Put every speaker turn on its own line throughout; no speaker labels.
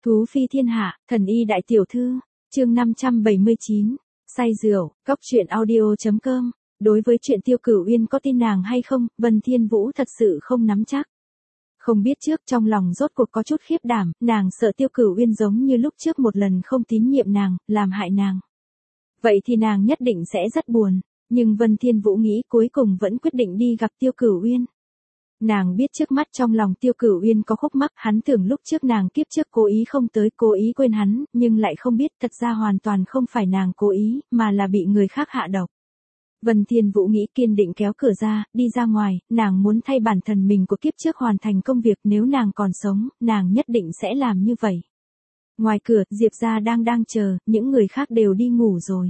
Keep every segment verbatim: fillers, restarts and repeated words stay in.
Thú phi thiên hạ, thần y đại tiểu thư, chương năm trăm bảy mươi chín, say rượu, cóc truyện audio chấm com. Đối với chuyện Tiêu Cửu Uyên có tin nàng hay không, Vân Thiên Vũ thật sự không nắm chắc. Không biết trước trong lòng rốt cuộc có chút khiếp đảm, nàng sợ Tiêu Cửu Uyên giống như lúc trước một lần không tín nhiệm nàng, làm hại nàng. Vậy thì nàng nhất định sẽ rất buồn, nhưng Vân Thiên Vũ nghĩ cuối cùng vẫn quyết định đi gặp Tiêu Cửu Uyên. Nàng biết trước mắt trong lòng Tiêu Cửu Uyên có khúc mắc, hắn tưởng lúc trước nàng kiếp trước cố ý không tới, cố ý quên hắn, nhưng lại không biết thật ra hoàn toàn không phải nàng cố ý, mà là bị người khác hạ độc. Vân Thiên Vũ nghĩ kiên định kéo cửa ra, đi ra ngoài, nàng muốn thay bản thân mình của kiếp trước hoàn thành công việc, nếu nàng còn sống, nàng nhất định sẽ làm như vậy. Ngoài cửa, Diệp gia đang đang chờ, những người khác đều đi ngủ rồi.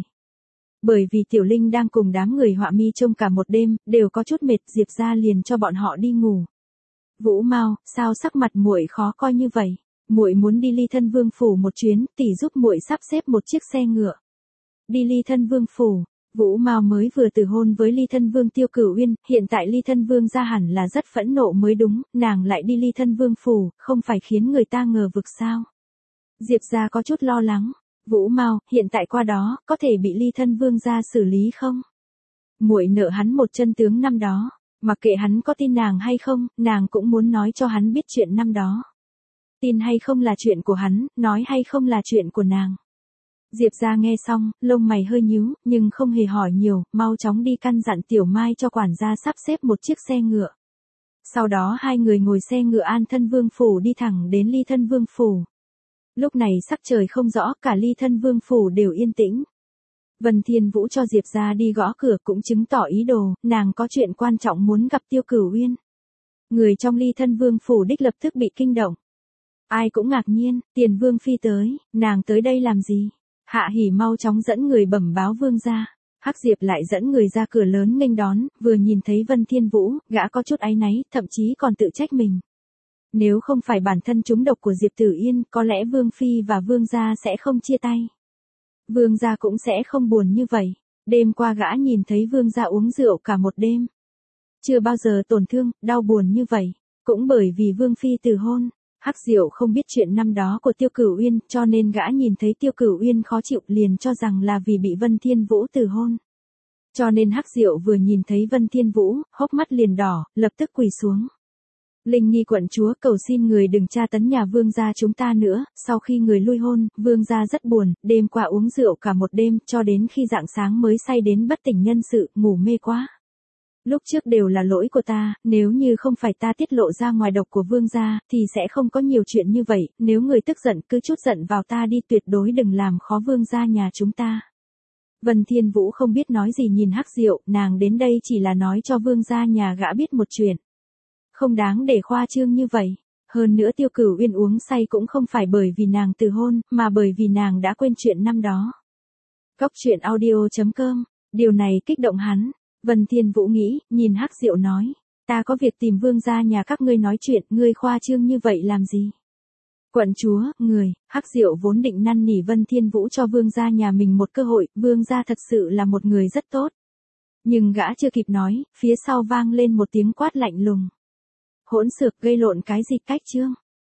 Bởi vì Tiểu Linh đang cùng đám người họa mi trông cả một đêm, đều có chút mệt, Diệp gia liền cho bọn họ đi ngủ. Vũ Mao, sao sắc mặt muội khó coi như vậy? Muội muốn đi Ly Thân Vương phủ một chuyến, tỷ giúp muội sắp xếp một chiếc xe ngựa. Đi Ly Thân Vương phủ. Vũ Mao mới vừa từ hôn với Ly Thân Vương Tiêu Cửu Uyên, hiện tại Ly Thân Vương gia hẳn là rất phẫn nộ mới đúng, nàng lại đi Ly Thân Vương phủ, không phải khiến người ta ngờ vực sao? Diệp gia có chút lo lắng. Vũ Mao, hiện tại qua đó, có thể bị Ly Thân Vương gia xử lý không? Muội nợ hắn một chân tướng năm đó, mặc kệ hắn có tin nàng hay không, nàng cũng muốn nói cho hắn biết chuyện năm đó. Tin hay không là chuyện của hắn, nói hay không là chuyện của nàng. Diệp gia nghe xong, lông mày hơi nhíu, nhưng không hề hỏi nhiều, mau chóng đi căn dặn Tiểu Mai cho quản gia sắp xếp một chiếc xe ngựa. Sau đó hai người ngồi xe ngựa An Thân Vương phủ đi thẳng đến Ly Thân Vương phủ. Lúc này sắc trời không rõ, cả Ly Thân Vương phủ đều yên tĩnh. Vân Thiên Vũ cho Diệp gia đi gõ cửa cũng chứng tỏ ý đồ, nàng có chuyện quan trọng muốn gặp Tiêu Cửu Uyên. Người trong Ly Thân Vương phủ đích lập tức bị kinh động. Ai cũng ngạc nhiên, Tiền Vương phi tới, nàng tới đây làm gì? Hạ Hỉ mau chóng dẫn người bẩm báo vương gia. Hắc Diệp lại dẫn người ra cửa lớn nghênh đón, vừa nhìn thấy Vân Thiên Vũ, gã có chút áy náy, thậm chí còn tự trách mình. Nếu không phải bản thân trúng độc của Diệp Tử Yên, có lẽ Vương phi và vương gia sẽ không chia tay. Vương gia cũng sẽ không buồn như vậy. Đêm qua gã nhìn thấy vương gia uống rượu cả một đêm. Chưa bao giờ tổn thương, đau buồn như vậy. Cũng bởi vì Vương phi từ hôn. Hắc Diệu không biết chuyện năm đó của Tiêu Cửu Uyên, cho nên gã nhìn thấy Tiêu Cửu Uyên khó chịu liền cho rằng là vì bị Vân Thiên Vũ từ hôn. Cho nên Hắc Diệu vừa nhìn thấy Vân Thiên Vũ, hốc mắt liền đỏ, lập tức quỳ xuống. Linh Nhi quận chúa cầu xin người đừng tra tấn nhà vương gia chúng ta nữa, sau khi người lui hôn, vương gia rất buồn, đêm qua uống rượu cả một đêm, cho đến khi rạng sáng mới say đến bất tỉnh nhân sự, ngủ mê quá. Lúc trước đều là lỗi của ta, nếu như không phải ta tiết lộ ra ngoài độc của vương gia, thì sẽ không có nhiều chuyện như vậy, nếu người tức giận cứ chút giận vào ta đi, tuyệt đối đừng làm khó vương gia nhà chúng ta. Vân Thiên Vũ không biết nói gì nhìn Hắc Diệu, nàng đến đây chỉ là nói cho vương gia nhà gã biết một chuyện. Không đáng để khoa trương như vậy. Hơn nữa Tiêu Cửu Uyên uống say cũng không phải bởi vì nàng từ hôn, mà bởi vì nàng đã quên chuyện năm đó. Cóc truyện audio chấm com, điều này kích động hắn. Vân Thiên Vũ nghĩ, nhìn Hắc Diệu nói, ta có việc tìm vương gia nhà các ngươi nói chuyện, ngươi khoa trương như vậy làm gì? Quận chúa, người, Hắc Diệu vốn định năn nỉ Vân Thiên Vũ cho vương gia nhà mình một cơ hội, vương gia thật sự là một người rất tốt. Nhưng gã chưa kịp nói, phía sau vang lên một tiếng quát lạnh lùng. Hỗn xược, gây lộn cái gì cách chương?